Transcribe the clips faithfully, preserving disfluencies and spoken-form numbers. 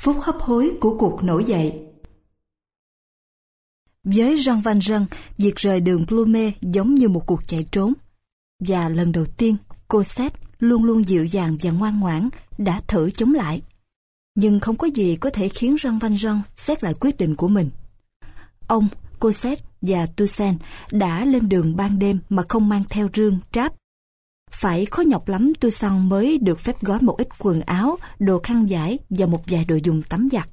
phút hấp hối của cuộc nổi dậy. Với Jean Valjean, việc rời đường Plumet giống như một cuộc chạy trốn. Và lần đầu tiên, Cosette, luôn luôn dịu dàng và ngoan ngoãn, đã thử chống lại. Nhưng không có gì có thể khiến Jean Valjean xét lại quyết định của mình. Ông, Cosette và Toussaint đã lên đường ban đêm mà không mang theo rương, tráp. Phải khó nhọc lắm Toussaint mới được phép gói một ít quần áo, đồ khăn vải và một vài đồ dùng tắm giặt.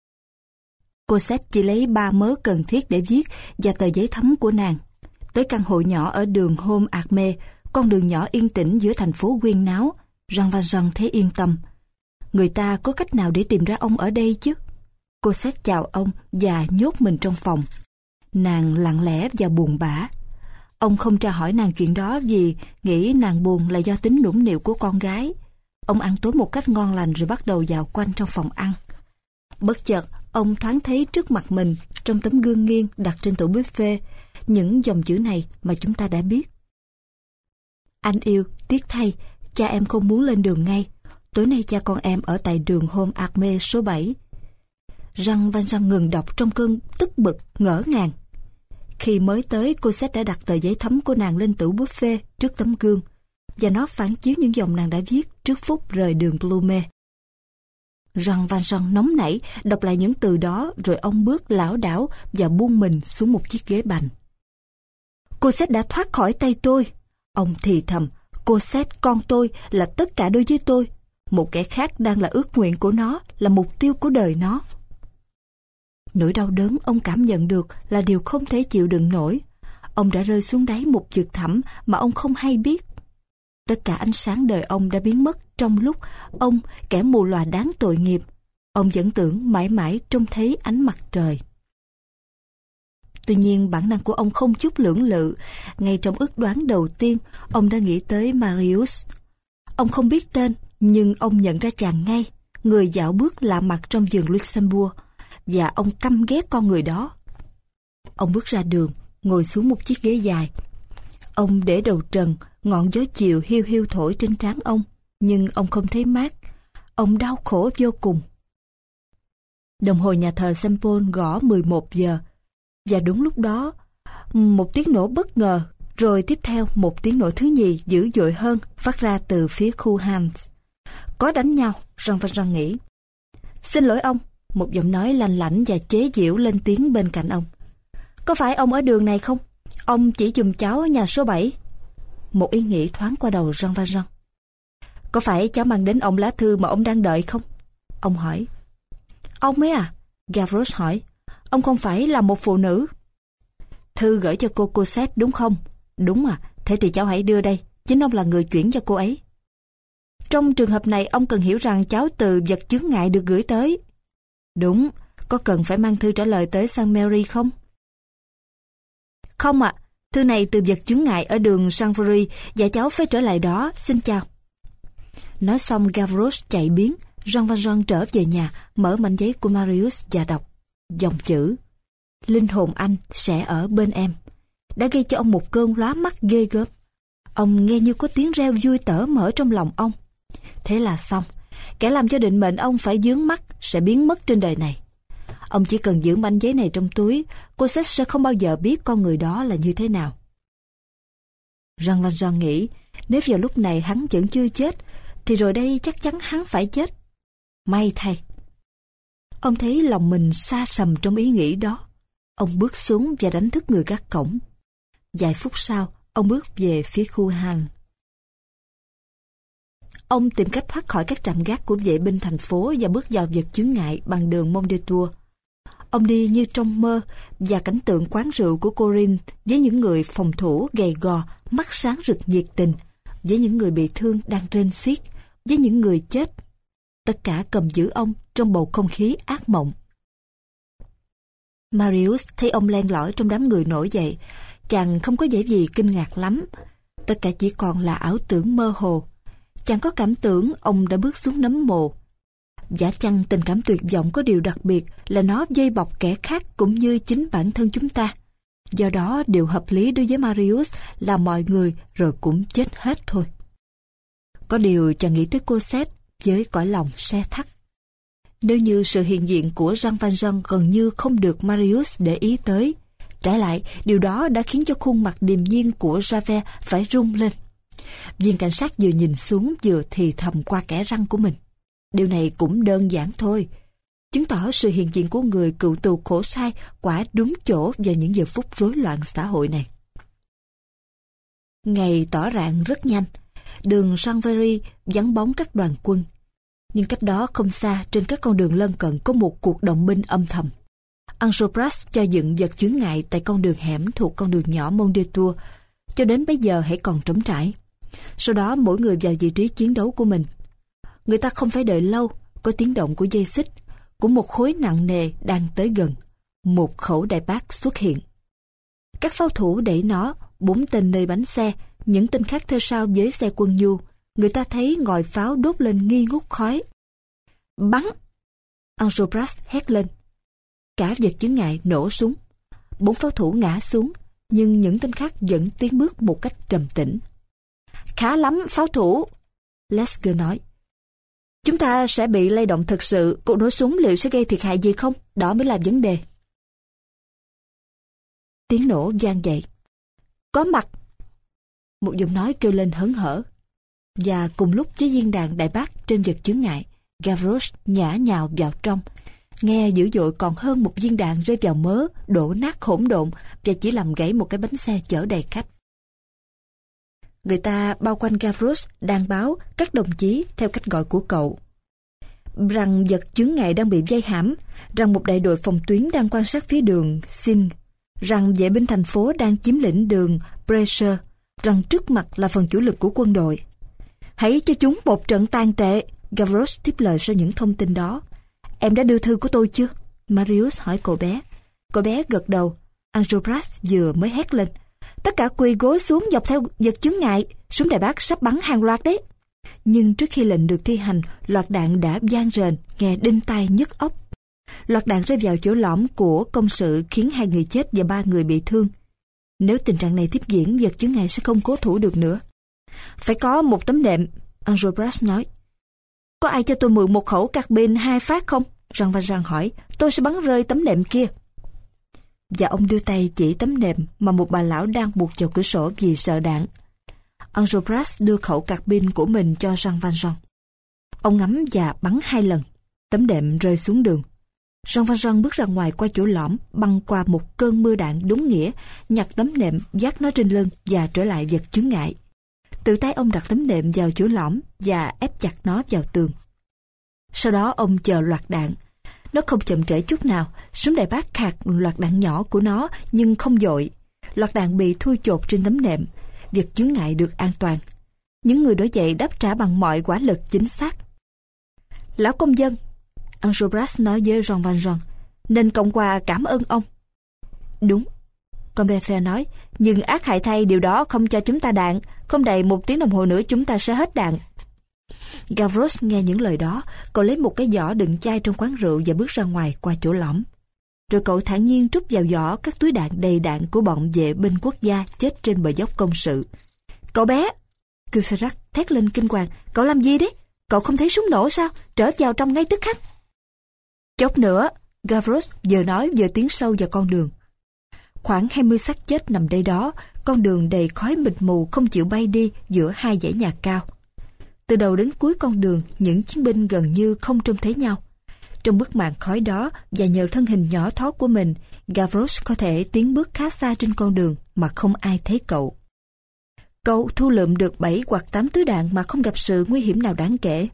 Cosette chỉ lấy ba mớ cần thiết để viết và tờ giấy thấm của nàng. Tới căn hộ nhỏ ở đường Homme Armé, con đường nhỏ yên tĩnh giữa thành phố huyên náo, Jean Valjean thấy yên tâm. Người ta có cách nào để tìm ra ông ở đây chứ? Cosette chào ông và nhốt mình trong phòng. Nàng lặng lẽ và buồn bã. Ông không tra hỏi nàng chuyện đó vì nghĩ nàng buồn là do tính nũng nịu của con gái. Ông ăn tối một cách ngon lành rồi bắt đầu dạo quanh trong phòng ăn. Bất chợt, ông thoáng thấy trước mặt mình, trong tấm gương nghiêng đặt trên tủ buffet, những dòng chữ này mà chúng ta đã biết. Anh yêu, tiếc thay, cha em không muốn lên đường ngay. Tối nay cha con em ở tại đường Homme Armé số bảy. Jean Valjean ngừng đọc trong cơn tức bực, ngỡ ngàng. Khi mới tới, Cosette đã đặt tờ giấy thấm của nàng lên tủ buffet trước tấm gương, và nó phản chiếu những dòng nàng đã viết trước phút rời đường Plumet. Jean Valjean nóng nảy đọc lại những từ đó, rồi ông bước lảo đảo và buông mình xuống một chiếc ghế bành. Cosette đã thoát khỏi tay tôi. Ông thì thầm, Cosette con tôi là tất cả đối với tôi. Một kẻ khác đang là ước nguyện của nó, là mục tiêu của đời nó. Nỗi đau đớn ông cảm nhận được là điều không thể chịu đựng nổi. Ông đã rơi xuống đáy một vực thẳm mà ông không hay biết. Tất cả ánh sáng đời ông đã biến mất trong lúc ông, kẻ mù lòa đáng tội nghiệp, ông vẫn tưởng mãi mãi trông thấy ánh mặt trời. Tuy nhiên bản năng của ông không chút lưỡng lự. Ngay trong ước đoán đầu tiên, ông đã nghĩ tới Marius. Ông không biết tên, nhưng ông nhận ra chàng ngay, người dạo bước lạ mặt trong vườn Luxembourg, và ông căm ghét con người đó. Ông bước ra đường, ngồi xuống một chiếc ghế dài. Ông để đầu trần, ngọn gió chiều hiu hiu thổi trên trán ông, nhưng ông không thấy mát. Ông đau khổ vô cùng. Đồng hồ nhà thờ Saint Paul gõ mười một giờ, và đúng lúc đó, một tiếng nổ bất ngờ, rồi tiếp theo một tiếng nổ thứ nhì dữ dội hơn phát ra từ phía khu Hans. Có đánh nhau, Jean Valjean nghĩ. Xin lỗi ông, một giọng nói lanh lảnh và chế giễu lên tiếng bên cạnh ông. Có phải ông ở đường này không? Ông chỉ giùm cháu nhà số bảy. Một ý nghĩ thoáng qua đầu Jean Valjean. Có phải cháu mang đến ông lá thư mà ông đang đợi không? Ông hỏi. Ông ấy à? Gavroche hỏi. Ông không phải là một phụ nữ? Thư gửi cho cô Cosette đúng không? Đúng à, thế thì cháu hãy đưa đây. Chính ông là người chuyển cho cô ấy. Trong trường hợp này ông cần hiểu rằng cháu từ vật chướng ngại được gửi tới. Đúng, có cần phải mang thư trả lời tới Saint Mary không? Không ạ, à, thư này từ vật chướng ngại ở đường Chanvrerie và cháu phải trở lại đó, xin chào. Nói xong Gavroche chạy biến. Jean Valjean trở về nhà, mở mảnh giấy của Marius và đọc dòng chữ: linh hồn anh sẽ ở bên em, đã gây cho ông một cơn lóa mắt ghê gớm. Ông nghe như có tiếng reo vui tở mở trong lòng ông. Thế là xong, kẻ làm cho định mệnh ông phải vướng mắc sẽ biến mất trên đời này. Ông chỉ cần giữ mảnh giấy này trong túi, Cosette sẽ không bao giờ biết con người đó là như thế nào. Jean Valjean nghĩ, nếu vào lúc này hắn vẫn chưa chết, thì rồi đây chắc chắn hắn phải chết. May thay. Ông thấy lòng mình sa sầm trong ý nghĩ đó. Ông bước xuống và đánh thức người gác cổng. Vài phút sau, ông bước về phía khu Han. Ông tìm cách thoát khỏi các trạm gác của vệ binh thành phố và bước vào vật chướng ngại bằng đường Mont des Tours. Ông đi như trong mơ, và cảnh tượng quán rượu của Corinne với những người phòng thủ gầy gò, mắt sáng rực nhiệt tình, với những người bị thương đang rên xiết, với những người chết. Tất cả cầm giữ ông trong bầu không khí ác mộng. Marius thấy ông len lỏi trong đám người nổi dậy. Chàng không có vẻ gì kinh ngạc lắm. Tất cả chỉ còn là ảo tưởng mơ hồ. Chàng có cảm tưởng ông đã bước xuống nấm mồ. Giả chăng tình cảm tuyệt vọng có điều đặc biệt là nó vây bọc kẻ khác cũng như chính bản thân chúng ta. Do đó điều hợp lý đối với Marius là mọi người rồi cũng chết hết thôi. Có điều chàng nghĩ tới Cosette với cõi lòng se thắt. Nếu như sự hiện diện của Jean Valjean gần như không được Marius để ý tới, trái lại, điều đó đã khiến cho khuôn mặt điềm nhiên của Javert phải rung lên. Viên cảnh sát vừa nhìn xuống vừa thì thầm qua kẽ răng của mình. Điều này cũng đơn giản thôi, chứng tỏ sự hiện diện của người cựu tù khổ sai quả đúng chỗ vào những giờ phút rối loạn xã hội này. Ngày tỏ rạng rất nhanh, đường Chanvrerie vắng bóng các đoàn quân. Nhưng cách đó không xa, trên các con đường lân cận có một cuộc động binh âm thầm. Enjolras cho dựng vật chướng ngại tại con đường hẻm thuộc con đường nhỏ Mont de Tour, cho đến bây giờ hãy còn trống trải. Sau đó mỗi người vào vị trí chiến đấu của mình. Người ta không phải đợi lâu, có tiếng động của dây xích, của một khối nặng nề đang tới gần. Một khẩu đại bác xuất hiện. Các pháo thủ đẩy nó, bốn tên nơi bánh xe, những tên khác theo sau với xe quân nhu. Người ta thấy ngòi pháo đốt lên nghi ngút khói. Bắn! Enjolras hét lên. Cả vật chướng ngại nổ súng. Bốn pháo thủ ngã xuống, nhưng những tên khác vẫn tiến bước một cách trầm tĩnh. Khá lắm, pháo thủ! Lesger nói. Chúng ta sẽ bị lay động thực sự, cuộc nổ súng liệu sẽ gây thiệt hại gì không? Đó mới là vấn đề. Tiếng nổ vang dậy. Có mặt! Một giọng nói kêu lên hớn hở. Và cùng lúc với viên đạn đại bác trên vật chướng ngại, Gavroche nhả nhào vào trong. Nghe dữ dội còn hơn một viên đạn rơi vào mớ, đổ nát hỗn độn và chỉ làm gãy một cái bánh xe chở đầy khách. Người ta bao quanh Gavroche đang báo các đồng chí theo cách gọi của cậu rằng vật chướng ngại đang bị vây hãm, rằng một đại đội phòng tuyến đang quan sát phía đường Singe, rằng vệ binh thành phố đang chiếm lĩnh đường Brescher, rằng trước mặt là phần chủ lực của quân đội. Hãy cho chúng một trận tàn tệ. Gavroche tiếp lời sau những thông tin đó. Em đã đưa thư của tôi chưa? Marius hỏi cậu bé. Cậu bé gật đầu. Enjolras vừa mới hét lên. Tất cả quỳ gối xuống dọc theo vật chướng ngại. Súng đại bác sắp bắn hàng loạt đấy. Nhưng trước khi lệnh được thi hành, loạt đạn đã vang rền, nghe đinh tai nhức óc. Loạt đạn rơi vào chỗ lõm của công sự khiến hai người chết và ba người bị thương. Nếu tình trạng này tiếp diễn, vật chướng ngại sẽ không cố thủ được nữa. Phải có một tấm nệm, Enjolras nói. Có ai cho tôi mượn một khẩu carbine hai phát không? Jean Valjean hỏi. Tôi sẽ bắn rơi tấm nệm kia. Và ông đưa tay chỉ tấm nệm mà một bà lão đang buộc vào cửa sổ vì sợ đạn. Enjolras đưa khẩu carbine của mình cho Jean Valjean. Ông ngắm và bắn hai lần. Tấm nệm rơi xuống đường. Jean Valjean bước ra ngoài qua chỗ lõm, băng qua một cơn mưa đạn đúng nghĩa, nhặt tấm nệm, vác nó trên lưng và trở lại vật chướng ngại. Tự tay ông đặt tấm nệm vào chỗ lõm và ép chặt nó vào tường. Sau đó ông chờ loạt đạn. Nó không chậm trễ chút nào. Súng đại bác khạc loạt đạn nhỏ của nó nhưng không dội. Loạt đạn bị thui chột trên tấm nệm. Việc chướng ngại được an toàn. Những người nổi dậy đáp trả bằng mọi quả lực chính xác. Lão công dân, Enjolras nói với Jean Valjean, nên Cộng hòa cảm ơn ông. Đúng, Combeferre nói, nhưng ác hại thay điều đó không cho chúng ta đạn. Không đầy một tiếng đồng hồ nữa chúng ta sẽ hết đạn. Gavroche nghe những lời đó, cậu lấy một cái giỏ đựng chai trong quán rượu và bước ra ngoài qua chỗ lõm. Rồi cậu thản nhiên trút vào giỏ các túi đạn đầy đạn của bọn vệ binh quốc gia chết trên bờ dốc công sự. Cậu bé! Courfeyrac thét lên kinh hoàng. Cậu làm gì đấy? Cậu không thấy súng nổ sao? Trở vào trong ngay tức khắc. Chốc nữa, Gavroche vừa nói vừa tiến sâu vào con đường. Khoảng hai mươi xác chết nằm đây đó, con đường đầy khói mịt mù không chịu bay đi giữa hai dãy nhà cao. Từ đầu đến cuối con đường, những chiến binh gần như không trông thấy nhau. Trong bức màn khói đó và nhờ thân hình nhỏ thó của mình, Gavroche có thể tiến bước khá xa trên con đường mà không ai thấy cậu. Cậu thu lượm được bảy hoặc tám túi đạn mà không gặp sự nguy hiểm nào đáng kể.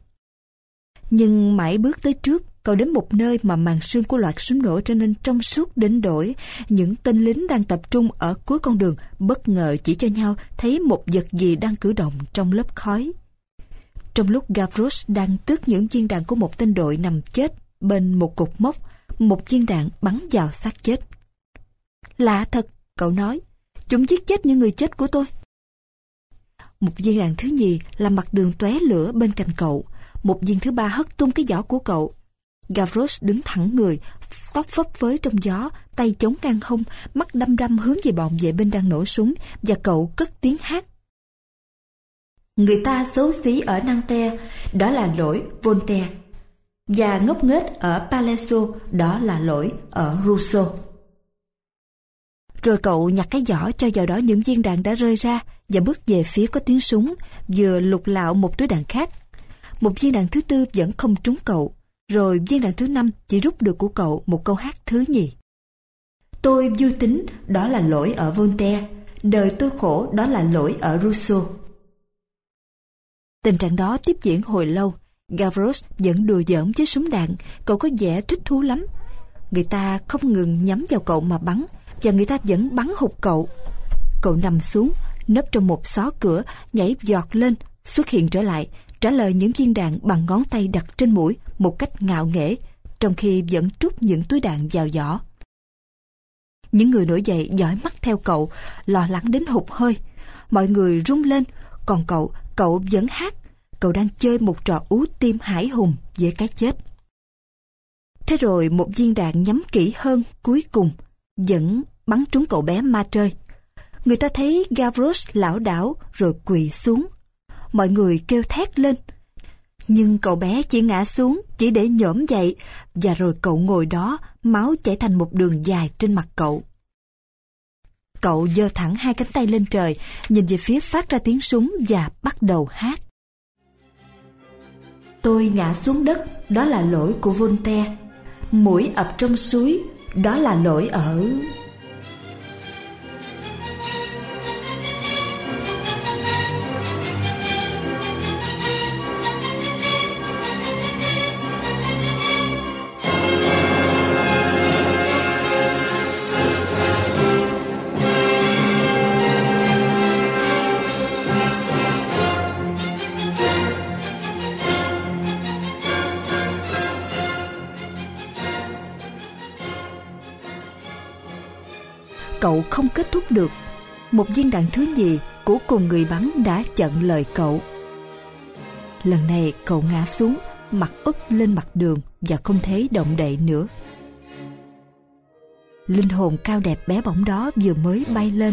Nhưng mãi bước tới trước, cậu đến một nơi mà màn sương của loạt súng nổ trở nên trong suốt đến đổi. Những tên lính đang tập trung ở cuối con đường bất ngờ chỉ cho nhau thấy một vật gì đang cử động trong lớp khói. Trong lúc Gavroche đang tước những viên đạn của một tên đội nằm chết bên một cột mốc, một viên đạn bắn vào xác chết. Lạ thật, cậu nói, chúng giết chết những người chết của tôi. Một viên đạn thứ nhì làm mặt đường tóe lửa bên cạnh cậu. Một viên thứ ba hất tung cái giỏ của cậu. Gavroche đứng thẳng người, tóc phấp phới trong gió, tay chống ngang hông, mắt đăm đăm hướng về bọn vệ binh đang nổ súng, và cậu cất tiếng hát. Người ta xấu xí ở Nanterre, đó là lỗi Voltaire. Và ngốc nghếch ở Palazzo, đó là lỗi ở Rousseau. Rồi cậu nhặt cái giỏ cho vào đó những viên đạn đã rơi ra và bước về phía có tiếng súng, vừa lục lạo một túi đạn khác. Một viên đạn thứ tư vẫn không trúng cậu, rồi viên đạn thứ năm chỉ rút được của cậu một câu hát thứ nhì. Tôi vui tính, đó là lỗi ở Voltaire. Đời tôi khổ, đó là lỗi ở Rousseau. Tình trạng đó tiếp diễn hồi lâu. Gavroche vẫn đùa giỡn với súng đạn. Cậu có vẻ thích thú lắm. Người ta không ngừng nhắm vào cậu mà bắn, và người ta vẫn bắn hụt cậu. Cậu nằm xuống, nấp trong một xó cửa, nhảy giọt lên, xuất hiện trở lại, trả lời những viên đạn bằng ngón tay đặt trên mũi một cách ngạo nghễ, trong khi vẫn trút những túi đạn vào giỏ. Những người nổi dậy dõi mắt theo cậu, lo lắng đến hụt hơi. Mọi người rung lên, còn cậu, cậu vẫn hát. Cậu đang chơi một trò ú tim hãi hùng với cái chết. Thế rồi một viên đạn nhắm kỹ hơn cuối cùng vẫn bắn trúng cậu bé ma trơi. Người ta thấy Gavroche lảo đảo rồi quỳ xuống. Mọi người kêu thét lên. Nhưng cậu bé chỉ ngã xuống, chỉ để nhổm dậy, và rồi cậu ngồi đó, máu chảy thành một đường dài trên mặt cậu. Cậu giơ thẳng hai cánh tay lên trời, nhìn về phía phát ra tiếng súng và bắt đầu hát. Tôi ngã xuống đất, đó là lỗi của Voltaire. Mũi ập trong suối, đó là lỗi ở... Cậu không kết thúc được. Một viên đạn thứ nhì của cùng người bắn đã chặn lời cậu. Lần này cậu ngã xuống, mặt úp lên mặt đường và không thể động đậy nữa. Linh hồn cao đẹp bé bỏng đó vừa mới bay lên.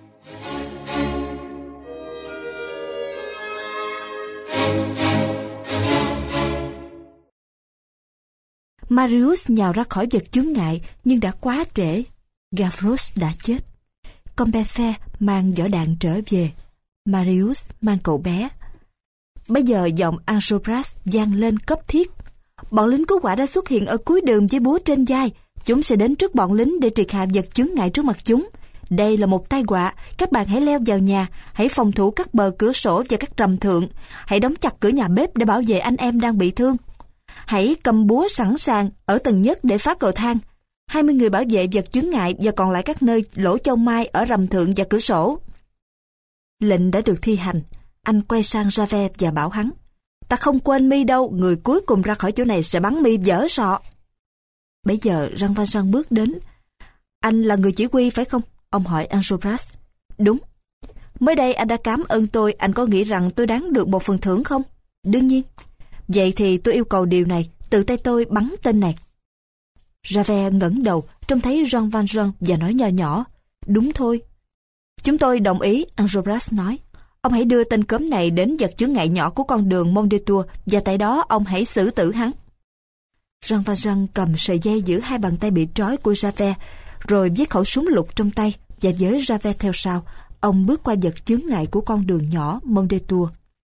Marius nhào ra khỏi vật chướng ngại, nhưng đã quá trễ. Gavroche đã chết. Combeferre mang vỏ đạn trở về. Marius mang cậu bé. Bây giờ giọng Enjolras vang lên cấp thiết. Bọn lính cứu hỏa đã xuất hiện ở cuối đường với búa trên vai. Chúng sẽ đến trước bọn lính để triệt hạ vật chướng ngại trước mặt chúng. Đây là một tai họa. Các bạn hãy leo vào nhà, hãy phòng thủ các bờ cửa sổ và các rầm thượng. Hãy đóng chặt cửa nhà bếp để bảo vệ anh em đang bị thương. Hãy cầm búa sẵn sàng ở tầng nhất để phá cầu thang. hai mươi người bảo vệ vật chướng ngại và còn lại các nơi lỗ châu mai ở rầm thượng và cửa sổ. Lệnh đã được thi hành. Anh quay sang Javert và bảo hắn: Ta không quên mi đâu, người cuối cùng ra khỏi chỗ này sẽ bắn mi dở sọ. Bây giờ Jean Valjean bước đến. Anh là người chỉ huy phải không? Ông hỏi Enjolras. Đúng. Mới đây anh đã cảm ơn tôi, anh có nghĩ rằng tôi đáng được một phần thưởng không? Đương nhiên. Vậy thì tôi yêu cầu điều này, tự tay tôi bắn tên này. Javert ngẩng đầu, trông thấy Jean Valjean và nói nho nhỏ: Đúng thôi. Chúng tôi đồng ý, Enjolras nói. Ông hãy đưa tên cớm này đến vật chướng ngại nhỏ của con đường Mondétour và tại đó ông hãy xử tử hắn. Jean Valjean cầm sợi dây giữ hai bàn tay bị trói của Javert, rồi với khẩu súng lục trong tay và với Javert theo sau, ông bước qua vật chướng ngại của con đường nhỏ Mondétour.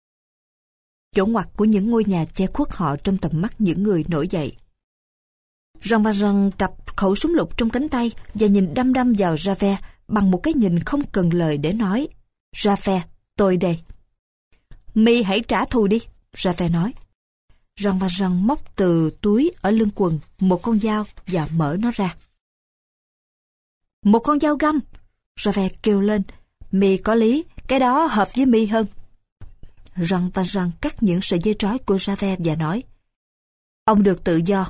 Chỗ ngoặt của những ngôi nhà che khuất họ trong tầm mắt những người nổi dậy. Jean Valjean cặp khẩu súng lục trong cánh tay và nhìn đăm đăm vào Javert bằng một cái nhìn không cần lời để nói: Javert, tôi đây. Mi hãy trả thù đi, Javert nói. Jean Valjean móc từ túi ở lưng quần một con dao và mở nó ra. Một con dao găm, Javert kêu lên. Mi có lý, cái đó hợp với mi hơn. Jean Valjean cắt những sợi dây trói của Javert và nói: Ông được tự do.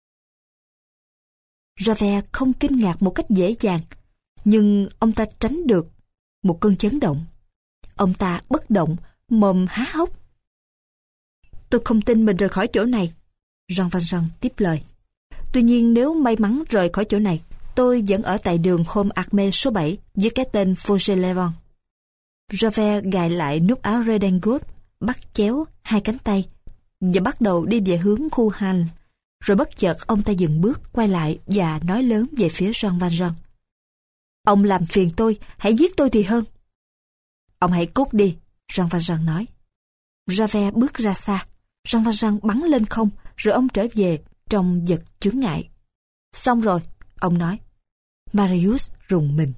Javert không kinh ngạc một cách dễ dàng, nhưng ông ta tránh được một cơn chấn động. Ông ta bất động, mồm há hốc. Tôi không tin mình rời khỏi chỗ này, Jean Valjean tiếp lời. Tuy nhiên nếu may mắn rời khỏi chỗ này, tôi vẫn ở tại đường Homme Armé số bảy với cái tên Fauchelevent. Javert gài lại nút áo redingot, bắt chéo hai cánh tay, và bắt đầu đi về hướng khu hành. Rồi bất chợt ông ta dừng bước, quay lại và nói lớn về phía Jean Valjean. Ông làm phiền tôi, hãy giết tôi thì hơn. Ông hãy cút đi, Jean Valjean nói. Javert bước ra xa. Jean Valjean bắn lên không, rồi ông trở về trong vật chướng ngại. Xong rồi, ông nói. Marius rùng mình.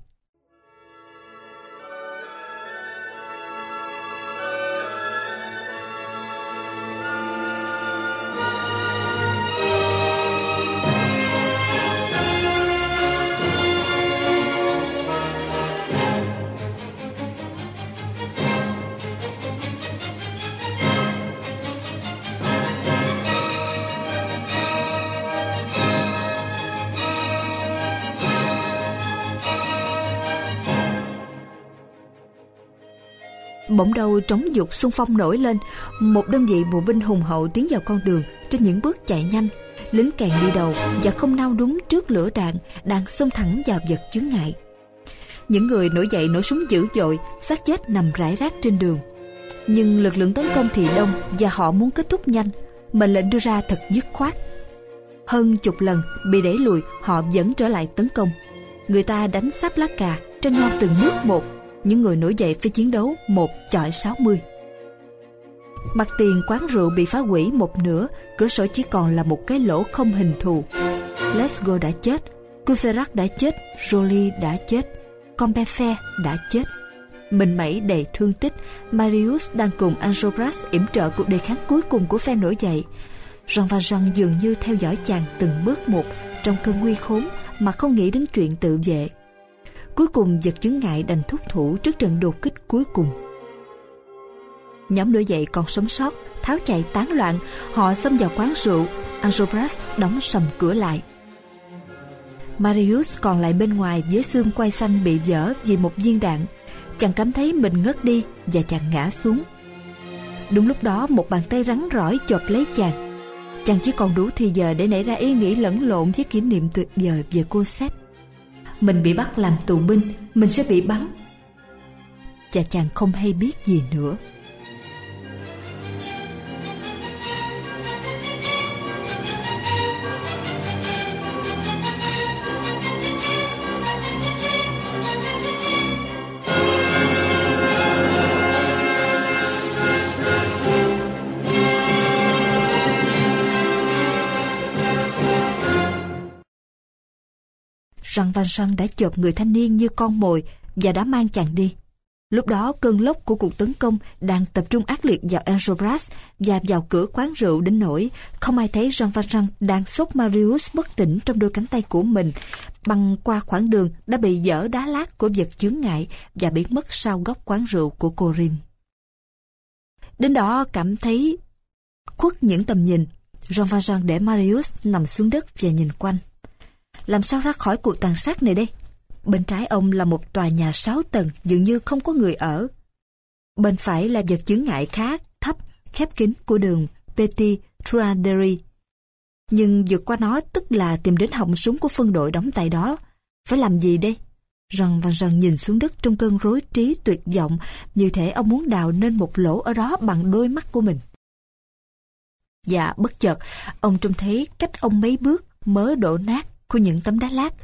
Bỗng đầu trống dục xung phong nổi lên, một đơn vị bộ binh hùng hậu tiến vào con đường trên những bước chạy nhanh. Lính kèn đi đầu và không nao đúng trước lửa đạn đang xông thẳng vào vật chướng ngại. Những người nổi dậy nổ súng dữ dội, xác chết nằm rải rác trên đường. Nhưng lực lượng tấn công thì đông và họ muốn kết thúc nhanh. Mệnh lệnh đưa ra thật dứt khoát. Hơn chục lần bị đẩy lùi, họ vẫn trở lại tấn công. Người ta đánh sáp lá cà, tranh nhau từng bước một. Những người nổi dậy phải chiến đấu một chọi sáu mươi. Mặt tiền quán rượu bị phá hủy một nửa, cửa sổ chỉ còn là một cái lỗ không hình thù. Lescaut đã chết, Courfeyrac đã chết, Joly đã chết, Combeferre đã chết. Mình mẩy đầy thương tích, Marius đang cùng Enjolras yểm trợ cuộc đề kháng cuối cùng của phe nổi dậy. Jean Valjean dường như theo dõi chàng từng bước một trong cơn nguy khốn mà không nghĩ đến chuyện tự vệ. Cuối cùng vật chướng ngại đành thúc thủ trước trận đột kích cuối cùng. Nhóm nổi dậy còn sống sót, tháo chạy tán loạn. Họ xông vào quán rượu. Enjolras đóng sầm cửa lại. Marius còn lại bên ngoài với xương quai xanh bị vỡ vì một viên đạn. Chàng cảm thấy mình ngất đi và chàng ngã xuống. Đúng lúc đó một bàn tay rắn rỏi chộp lấy chàng. Chàng chỉ còn đủ thì giờ để nảy ra ý nghĩ lẫn lộn với kỷ niệm tuyệt vời về Cosette. Mình bị bắt làm tù binh, mình sẽ bị bắn. Và chàng không hay biết gì nữa. Jean Valjean đã chộp người thanh niên như con mồi và đã mang chàng đi. Lúc đó cơn lốc của cuộc tấn công đang tập trung ác liệt vào Enjolras và vào cửa quán rượu đến nỗi không ai thấy Jean Valjean đang xốc Marius bất tỉnh trong đôi cánh tay của mình, băng qua khoảng đường đã bị dỡ đá lát của vật chướng ngại và biến mất sau góc quán rượu của Corinne. Đến đó cảm thấy khuất những tầm nhìn, Jean Valjean để Marius nằm xuống đất và nhìn quanh. Làm sao ra khỏi cuộc tàn sát này đây? Bên trái ông là một tòa nhà sáu tầng dường như không có người ở. Bên phải là vật chướng ngại khá thấp, khép kín của đường Petit Truanderie. Nhưng vượt qua nó tức là tìm đến họng súng của phân đội đóng tại đó. Phải làm gì đây? Jean Valjean nhìn xuống đất trong cơn rối trí tuyệt vọng, như thể ông muốn đào nên một lỗ ở đó bằng đôi mắt của mình. Và bất chợt, ông trông thấy cách ông mấy bước mớ đổ nát của những tấm đá lát.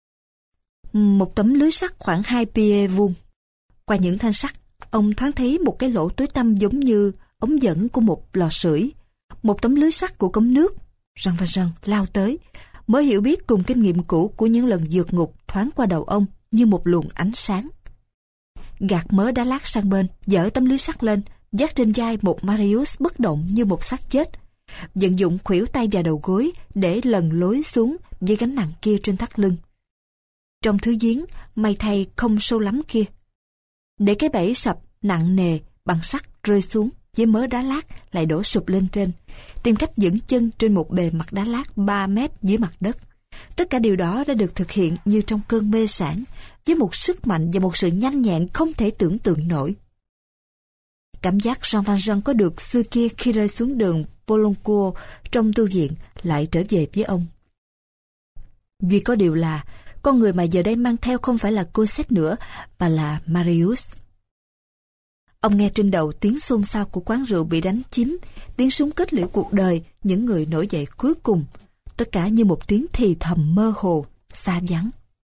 Một tấm lưới sắt khoảng hai pied vuông. Qua những thanh sắt, ông thoáng thấy một cái lỗ tối tăm giống như ống dẫn của một lò sưởi. Một tấm lưới sắt của cống nước. Jean Valjean lao tới, mới hiểu biết cùng kinh nghiệm cũ của những lần vượt ngục thoáng qua đầu ông như một luồng ánh sáng. Gạt mớ đá lát sang bên, dỡ tấm lưới sắt lên, vác trên vai một Marius bất động như một xác chết. Vận dụng khuỷu tay và đầu gối để lần lối xuống với gánh nặng kia trên thắt lưng. Trong thứ giếng, may thay không sâu lắm kia. Để cái bẫy sập nặng nề bằng sắt rơi xuống với mớ đá lát lại đổ sụp lên trên, tìm cách vững chân trên một bề mặt đá lát ba mét dưới mặt đất. Tất cả điều đó đã được thực hiện như trong cơn mê sảng, với một sức mạnh và một sự nhanh nhẹn không thể tưởng tượng nổi. Cảm giác Jean Valjean có được xưa kia khi rơi xuống đường Poloncourt trong tu viện lại trở về với ông. Duy có điều là con người mà giờ đây mang theo không phải là Cosette nữa, mà là Marius. Ông nghe trên đầu tiếng xôn xao của quán rượu bị đánh chiếm, tiếng súng kết liễu cuộc đời những người nổi dậy cuối cùng, tất cả như một tiếng thì thầm mơ hồ, xa vắng.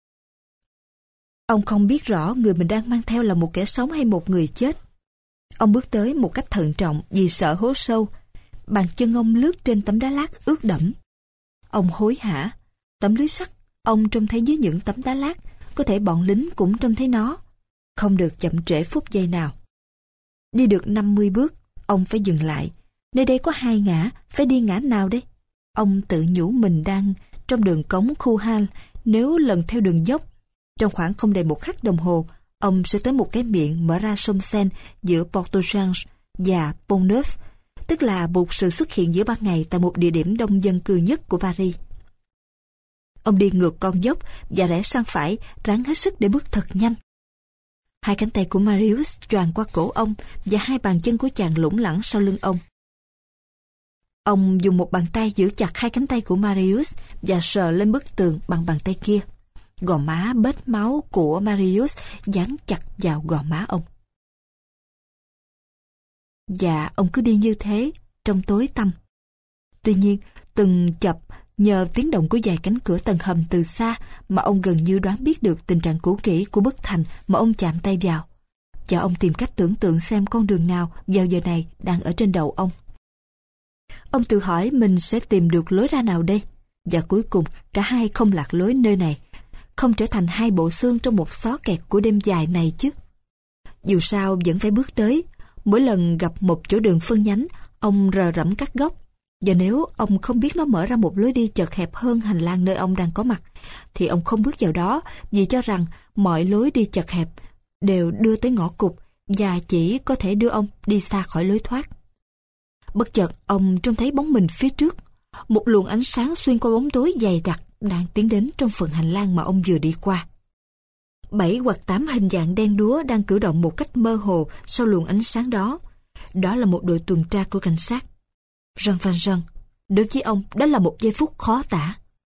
Ông không biết rõ người mình đang mang theo là một kẻ sống hay một người chết. Ông bước tới một cách thận trọng vì sợ hố sâu. Bàn chân ông lướt trên tấm đá lát ướt đẫm. Ông hối hả. Tấm lưới sắt ông trông thấy dưới những tấm đá lát, có thể bọn lính cũng trông thấy nó. Không được chậm trễ phút giây nào. Đi được năm mươi bước, ông phải dừng lại. Nơi đây có hai ngã, phải đi ngã nào đây? Ông tự nhủ mình đang trong đường cống khu Hal. Nếu lần theo đường dốc, trong khoảng không đầy một khắc đồng hồ, ông sẽ tới một cái miệng mở ra sông Seine giữa Port-au-Change và Pont-Neuf, tức là một sự xuất hiện giữa ban ngày tại một địa điểm đông dân cư nhất của Paris. Ông đi ngược con dốc và rẽ sang phải, ráng hết sức để bước thật nhanh. Hai cánh tay của Marius choàng qua cổ ông và hai bàn chân của chàng lủng lẳng sau lưng ông. Ông dùng một bàn tay giữ chặt hai cánh tay của Marius và sờ lên bức tường bằng bàn tay kia. Gò má bết máu của Marius dán chặt vào gò má ông. Và ông cứ đi như thế, trong tối tăm. Tuy nhiên, từng chập, nhờ tiếng động của vài cánh cửa tầng hầm từ xa mà ông gần như đoán biết được tình trạng cũ kỹ của bức thành mà ông chạm tay vào. Và ông tìm cách tưởng tượng xem con đường nào vào giờ này đang ở trên đầu ông. Ông tự hỏi mình sẽ tìm được lối ra nào đây. Và cuối cùng, cả hai không lạc lối nơi này, không trở thành hai bộ xương trong một xó kẹt của đêm dài này chứ. Dù sao vẫn phải bước tới. Mỗi lần gặp một chỗ đường phân nhánh, ông rờ rẫm các góc. Và nếu ông không biết nó mở ra một lối đi chật hẹp hơn hành lang nơi ông đang có mặt, thì ông không bước vào đó vì cho rằng mọi lối đi chật hẹp đều đưa tới ngõ cụt và chỉ có thể đưa ông đi xa khỏi lối thoát. Bất chợt ông trông thấy bóng mình phía trước. Một luồng ánh sáng xuyên qua bóng tối dày đặc đang tiến đến trong phần hành lang mà ông vừa đi qua. Bảy hoặc tám hình dạng đen đúa đang cử động một cách mơ hồ sau luồng ánh sáng đó. Đó là một đội tuần tra của cảnh sát. Jean Valjean, đối với ông đó là một giây phút khó tả.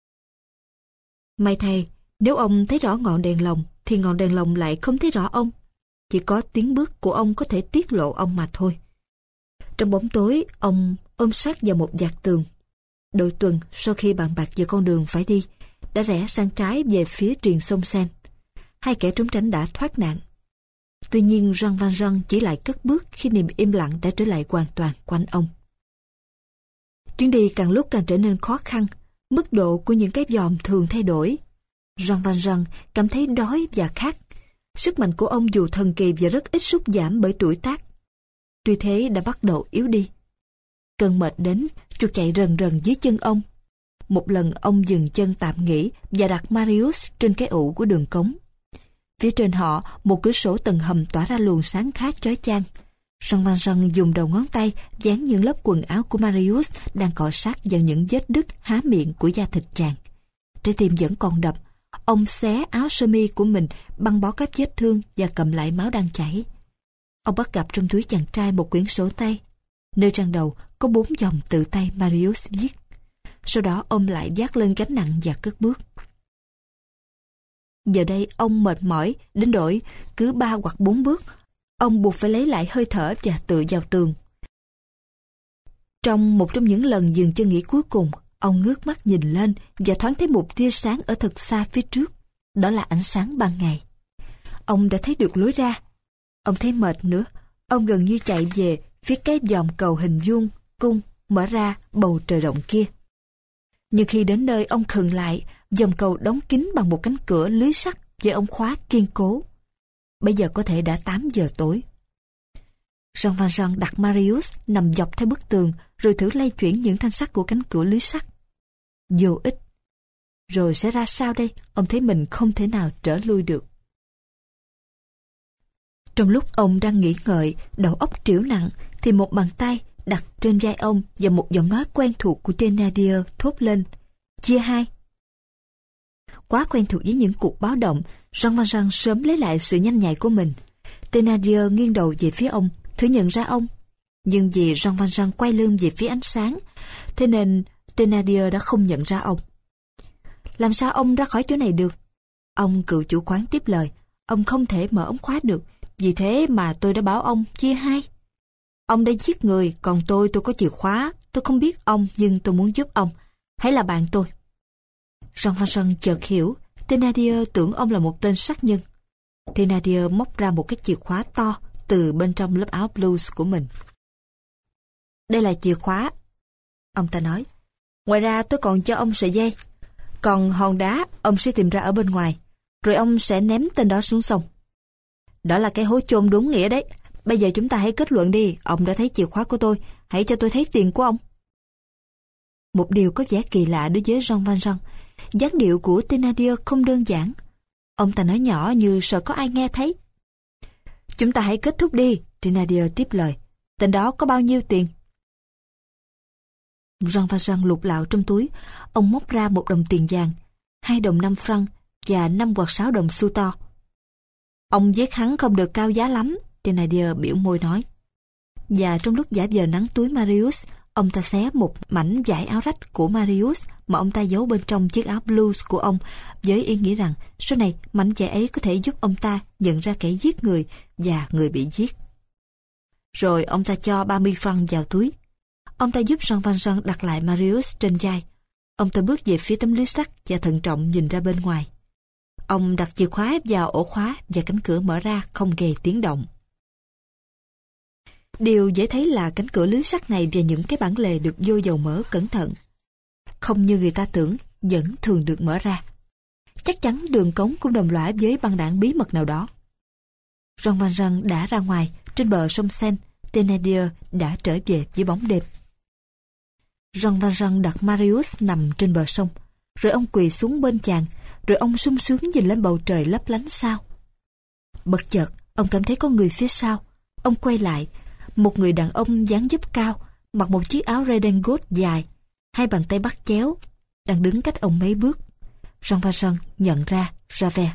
May thay, nếu ông thấy rõ ngọn đèn lồng thì ngọn đèn lồng lại không thấy rõ ông. Chỉ có tiếng bước của ông có thể tiết lộ ông mà thôi. Trong bóng tối, ông ôm sát vào một vạt tường. Đội tuần, sau khi bàn bạc về con đường phải đi, đã rẽ sang trái về phía triền sông Seine. Hai kẻ trốn tránh đã thoát nạn. Tuy nhiên Jean Valjean chỉ lại cất bước khi niềm im lặng đã trở lại hoàn toàn quanh ông. Chuyến đi càng lúc càng trở nên khó khăn, mức độ của những cái dòm thường thay đổi. Jean Valjean cảm thấy đói và khát. Sức mạnh của ông dù thần kỳ và rất ít sút giảm bởi tuổi tác. Tuy thế đã bắt đầu yếu đi. Cơn mệt đến, chuột chạy rần rần dưới chân ông. Một lần ông dừng chân tạm nghỉ và đặt Marius trên cái ụ của đường cống. Phía trên họ, một cửa sổ tầng hầm tỏa ra luồng sáng khá chói chang. Jean Valjean dùng đầu ngón tay dán những lớp quần áo của Marius đang cọ sát vào những vết đứt há miệng của da thịt chàng. Trái tim vẫn còn đập. Ông xé áo sơ mi của mình, băng bó các vết thương và cầm lại máu đang chảy. Ông bắt gặp trong túi chàng trai một quyển sổ tay. Nơi trang đầu có bốn dòng tự tay Marius viết. Sau đó ông lại vác lên gánh nặng và cất bước. Giờ đây ông mệt mỏi đến đổi cứ ba hoặc bốn bước, ông buộc phải lấy lại hơi thở và tựa vào tường. Trong một trong những lần dừng chân nghỉ cuối cùng, ông ngước mắt nhìn lên và thoáng thấy một tia sáng ở thật xa phía trước. Đó là ánh sáng ban ngày. Ông đã thấy được lối ra. Ông thấy mệt nữa. Ông gần như chạy về phía cái vòm cầu hình vuông cung mở ra bầu trời rộng kia. Nhưng khi đến nơi ông khựng lại, vòm cầu đóng kín bằng một cánh cửa lưới sắt với ống khóa kiên cố. Bây giờ có thể đã tám giờ tối. Jean Valjean đặt Marius nằm dọc theo bức tường rồi thử lay chuyển những thanh sắt của cánh cửa lưới sắt. Vô ích. Rồi sẽ ra sao đây? Ông thấy mình không thể nào trở lui được. Trong lúc ông đang nghĩ ngợi, đầu óc trĩu nặng, thì một bàn tay đặt trên vai ông và một giọng nói quen thuộc của Thénardier thốt lên: chia hai. Quá quen thuộc với những cuộc báo động, Jean Valjean sớm lấy lại sự nhanh nhạy của mình. Thénardier nghiêng đầu về phía ông, thử nhận ra ông. Nhưng vì Jean Valjean quay lưng về phía ánh sáng, thế nên Thénardier đã không nhận ra ông. Làm sao ông ra khỏi chỗ này được? Ông cựu chủ quán tiếp lời: ông không thể mở ống khóa được, Vì thế mà tôi đã bảo ông chia hai. Ông đã giết người, còn tôi, tôi có chìa khóa. Tôi không biết ông, nhưng tôi muốn giúp ông. Hãy là bạn tôi. Jean Valjean chợt hiểu, Thénardier tưởng ông là một tên sát nhân. Thénardier móc ra một cái chìa khóa to từ bên trong lớp áo blues của mình. Đây là chìa khóa, ông ta nói. Ngoài ra tôi còn cho ông sợi dây. Còn hòn đá ông sẽ tìm ra ở bên ngoài, rồi ông sẽ ném tên đó xuống sông. Đó là cái hố chôn đúng nghĩa đấy. Bây giờ chúng ta hãy kết luận đi. Ông đã thấy chìa khóa của tôi, hãy cho tôi thấy tiền của ông. Một điều có vẻ kỳ lạ đối với Jean Valjean. Dáng điệu của Thénardier không đơn giản. Ông ta nói nhỏ như sợ có ai nghe thấy. Chúng ta hãy kết thúc đi, Thénardier tiếp lời. Tên đó có bao nhiêu tiền? Jean Valjean lục lạo trong túi. Ông móc ra một đồng tiền vàng, hai đồng năm franc và năm hoặc sáu đồng xu to. Ông giết hắn không được cao giá lắm, Thénardier biểu môi nói. Và trong lúc giả vờ nắn túi Marius, ông ta xé một mảnh vải áo rách của Marius mà ông ta giấu bên trong chiếc áo blues của ông, với ý nghĩ rằng sau này mảnh vải ấy có thể giúp ông ta nhận ra kẻ giết người và người bị giết. Rồi ông ta cho ba mươi franc vào túi. Ông ta giúp Jean Valjean đặt lại Marius trên vai. Ông ta bước về phía tấm lưới sắt và thận trọng nhìn ra bên ngoài. Ông đặt chìa khóa vào ổ khóa và cánh cửa mở ra không hề tiếng động. Điều dễ thấy là cánh cửa lưới sắt này và những cái bản lề được vô dầu mỡ cẩn thận. Không như người ta tưởng, vẫn thường được mở ra. Chắc chắn đường cống cũng đồng lõa với băng đảng bí mật nào đó. Jean Valjean đã ra ngoài, trên bờ sông Seine, Thénardier đã trở về với bóng đêm. Jean Valjean đặt Marius nằm trên bờ sông, rồi ông quỳ xuống bên chàng, rồi ông sung sướng nhìn lên bầu trời lấp lánh sao. Bất chợt, ông cảm thấy có người phía sau. Ông quay lại, một người đàn ông dáng dấp cao, mặc một chiếc áo redingote dài, hai bàn tay bắt chéo, đang đứng cách ông mấy bước. Jean Valjean nhận ra Javert.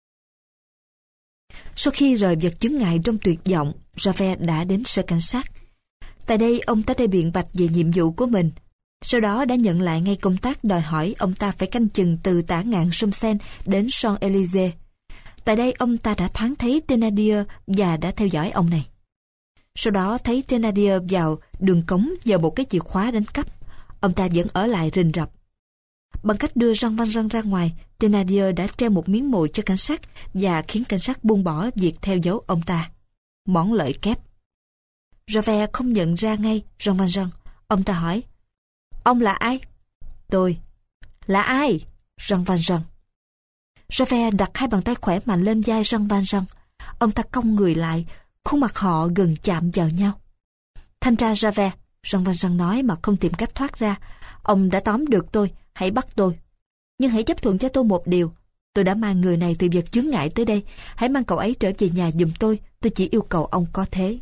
Sau khi rời vật chướng ngại trong tuyệt vọng, Javert đã đến sở cảnh sát. Tại đây ông ta đã biện bạch về nhiệm vụ của mình. Sau đó đã nhận lại ngay công tác đòi hỏi ông ta phải canh chừng từ tả ngạn sông Seine đến Champs-Élysées. Tại đây ông ta đã thoáng thấy Thénardier và đã theo dõi ông này. Sau đó thấy Thénardier vào đường cống giờ một cái chìa khóa đánh cắp. Ông ta vẫn ở lại rình rập. Bằng cách đưa Jean Valjean ra ngoài, Thénardier đã treo một miếng mồi cho cảnh sát và khiến cảnh sát buông bỏ việc theo dấu ông ta. Món lợi kép. Javert không nhận ra ngay Jean Valjean. Ông ta hỏi: Ông là ai? Tôi. Là ai? Jean Valjean. Javert đặt hai bàn tay khỏe mạnh lên vai Jean Valjean. Ông ta cong người lại, khuôn mặt họ gần chạm vào nhau. Thanh tra Javert, Jean Valjean nói mà không tìm cách thoát ra. Ông đã tóm được tôi, hãy bắt tôi. Nhưng hãy chấp thuận cho tôi một điều. Tôi đã mang người này từ vật chướng ngại tới đây. Hãy mang cậu ấy trở về nhà giùm tôi. Tôi chỉ yêu cầu ông có thế.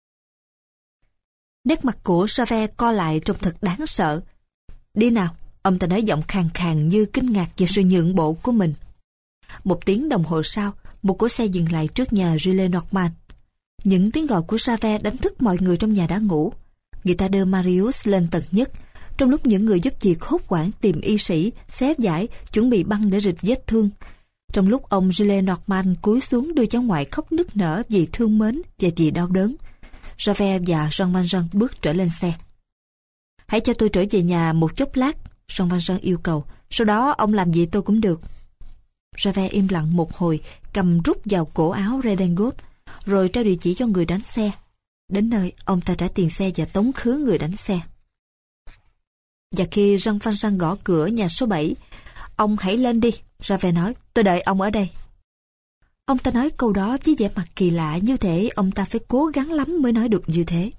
Nét mặt của Javert co lại trông thật đáng sợ. Đi nào, ông ta nói giọng khàn khàn như kinh ngạc về sự nhượng bộ của mình. Một tiếng đồng hồ sau, một cỗ xe dừng lại trước nhà Gillenormand. Những tiếng gọi của Javert đánh thức mọi người trong nhà đã ngủ. Người ta đưa Marius lên tầng nhất, trong lúc những người giúp việc hốt hoảng tìm y sĩ, xé vải, chuẩn bị băng để rịch vết thương. Trong lúc ông Gillenormand cúi xuống đưa cháu ngoại khóc nức nở vì thương mến và vì đau đớn, Javert và Jean Valjean bước trở lên xe. Hãy cho tôi trở về nhà một chốc lát, Jean Valjean yêu cầu. Sau đó ông làm gì tôi cũng được. Javert im lặng một hồi, cầm rút vào cổ áo redingote, rồi trao địa chỉ cho người đánh xe. Đến nơi, ông ta trả tiền xe và tống khứ người đánh xe. Và khi Jean Valjean gõ cửa nhà số bảy, ông hãy lên đi, Javert nói, tôi đợi ông ở đây. Ông ta nói câu đó với vẻ mặt kỳ lạ, như thể ông ta phải cố gắng lắm mới nói được như thế.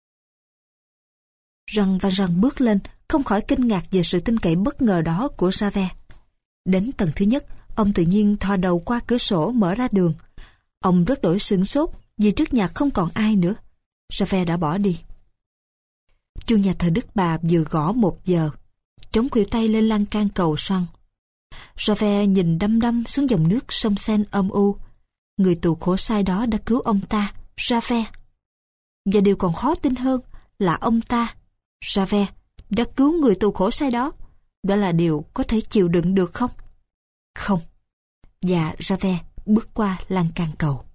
Jean Valjean bước lên, không khỏi kinh ngạc về sự tin cậy bất ngờ đó của Javert. Đến tầng thứ nhất, ông tự nhiên thò đầu qua cửa sổ mở ra đường. Ông rất đổi sửng sốt vì trước nhà không còn ai nữa. Javert đã bỏ đi. Chuông nhà thờ Đức Bà vừa gõ một giờ. Chống khuỷu tay lên lan can cầu xoăn. Javert nhìn đăm đăm xuống dòng nước sông Seine âm u. Người tù khổ sai đó đã cứu ông ta, Javert. Và điều còn khó tin hơn là ông ta, Javert, đã cứu người tù khổ sai đó. Đó là điều có thể chịu đựng được không? Không. Và Javert bước qua lan can cầu.